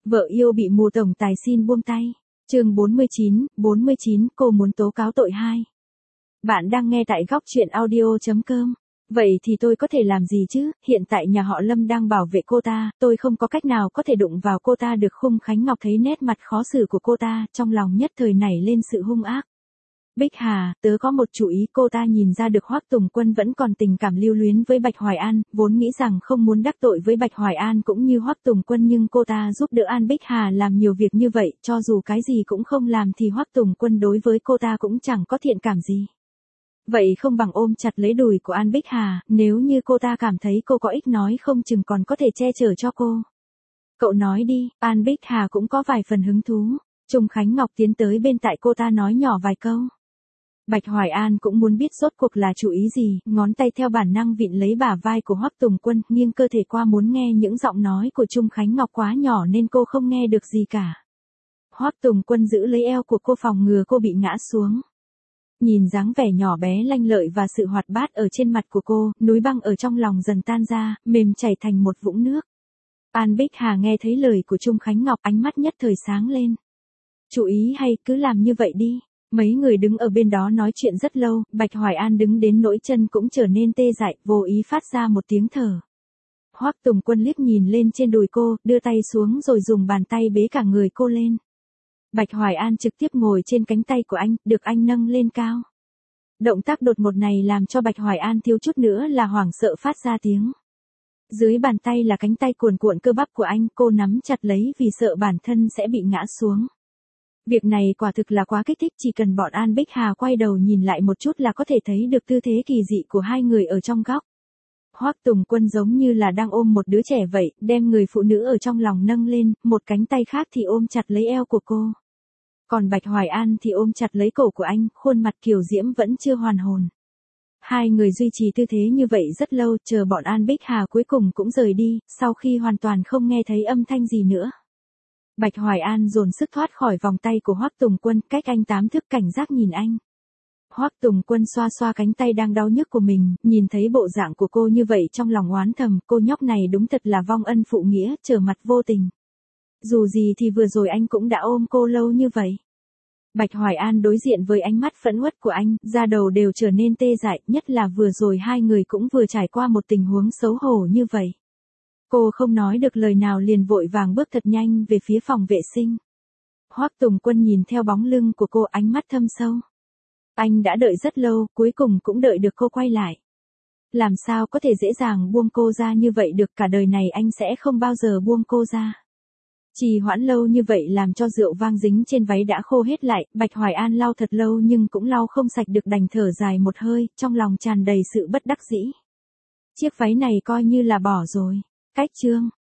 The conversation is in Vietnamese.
Vợ yêu bị mù tổng tài xin buông tay. Chương 49, cô muốn tố cáo tội 2. Bạn đang nghe tại góc truyện audio.com. Vậy thì tôi có thể làm gì chứ, hiện tại nhà họ Lâm đang bảo vệ cô ta, tôi không có cách nào có thể đụng vào cô ta được. Khung Khánh Ngọc thấy nét mặt khó xử của cô ta, trong lòng nhất thời nảy lên sự hung ác. Bích Hà, tớ có một chủ ý. Cô ta nhìn ra được Hoắc Tùng Quân vẫn còn tình cảm lưu luyến với Bạch Hoài An, vốn nghĩ rằng không muốn đắc tội với Bạch Hoài An cũng như Hoắc Tùng Quân, nhưng cô ta giúp đỡ An Bích Hà làm nhiều việc như vậy, cho dù cái gì cũng không làm thì Hoắc Tùng Quân đối với cô ta cũng chẳng có thiện cảm gì. Vậy không bằng ôm chặt lấy đùi của An Bích Hà, nếu như cô ta cảm thấy cô có ích nói không chừng còn có thể che chở cho cô. Cậu nói đi. An Bích Hà cũng có vài phần hứng thú. Trung Khánh Ngọc tiến tới bên tai cô ta nói nhỏ vài câu. Bạch Hoài An cũng muốn biết rốt cuộc là chủ ý gì, ngón tay theo bản năng vịn lấy bả vai của Hoắc Tùng Quân, nghiêng cơ thể qua muốn nghe những giọng nói của Trung Khánh Ngọc quá nhỏ nên cô không nghe được gì cả. Hoắc Tùng Quân giữ lấy eo của cô phòng ngừa cô bị ngã xuống. Nhìn dáng vẻ nhỏ bé lanh lợi và sự hoạt bát ở trên mặt của cô, núi băng ở trong lòng dần tan ra, mềm chảy thành một vũng nước. An Bích Hà nghe thấy lời của Trung Khánh Ngọc, ánh mắt nhất thời sáng lên. Chủ ý hay, cứ làm như vậy đi. Mấy người đứng ở bên đó nói chuyện rất lâu, Bạch Hoài An đứng đến nỗi chân cũng trở nên tê dại, vô ý phát ra một tiếng thở. Hoắc Tùng Quân liếc nhìn lên trên đùi cô, đưa tay xuống rồi dùng bàn tay bế cả người cô lên. Bạch Hoài An trực tiếp ngồi trên cánh tay của anh, được anh nâng lên cao. Động tác đột ngột này làm cho Bạch Hoài An thiếu chút nữa là hoảng sợ phát ra tiếng. Dưới bàn tay là cánh tay cuồn cuộn cơ bắp của anh, cô nắm chặt lấy vì sợ bản thân sẽ bị ngã xuống. Việc này quả thực là quá kích thích, chỉ cần bọn An Bích Hà quay đầu nhìn lại một chút là có thể thấy được tư thế kỳ dị của hai người ở trong góc. Hoắc Tùng Quân giống như là đang ôm một đứa trẻ vậy, đem người phụ nữ ở trong lòng nâng lên, một cánh tay khác thì ôm chặt lấy eo của cô. Còn Bạch Hoài An thì ôm chặt lấy cổ của anh, khuôn mặt kiều diễm vẫn chưa hoàn hồn. Hai người duy trì tư thế như vậy rất lâu, chờ bọn An Bích Hà cuối cùng cũng rời đi, sau khi hoàn toàn không nghe thấy âm thanh gì nữa. Bạch Hoài An dồn sức thoát khỏi vòng tay của Hoắc Tùng Quân, cách anh 8 thước, cảnh giác nhìn anh. Hoắc Tùng Quân xoa xoa cánh tay đang đau nhức của mình, nhìn thấy bộ dạng của cô như vậy trong lòng oán thầm, cô nhóc này đúng thật là vong ân phụ nghĩa, trở mặt vô tình. Dù gì thì vừa rồi anh cũng đã ôm cô lâu như vậy. Bạch Hoài An đối diện với ánh mắt phẫn uất của anh, da đầu đều trở nên tê dại, nhất là vừa rồi hai người cũng vừa trải qua một tình huống xấu hổ như vậy. Cô không nói được lời nào liền vội vàng bước thật nhanh về phía phòng vệ sinh. Hoắc Tùng Quân nhìn theo bóng lưng của cô, ánh mắt thâm sâu. Anh đã đợi rất lâu, cuối cùng cũng đợi được cô quay lại. Làm sao có thể dễ dàng buông cô ra như vậy được, cả đời này anh sẽ không bao giờ buông cô ra. Trì hoãn lâu như vậy làm cho rượu vang dính trên váy đã khô hết lại, Bạch Hoài An lau thật lâu nhưng cũng lau không sạch được, đành thở dài một hơi, trong lòng tràn đầy sự bất đắc dĩ. Chiếc váy này coi như là bỏ rồi. Cách chương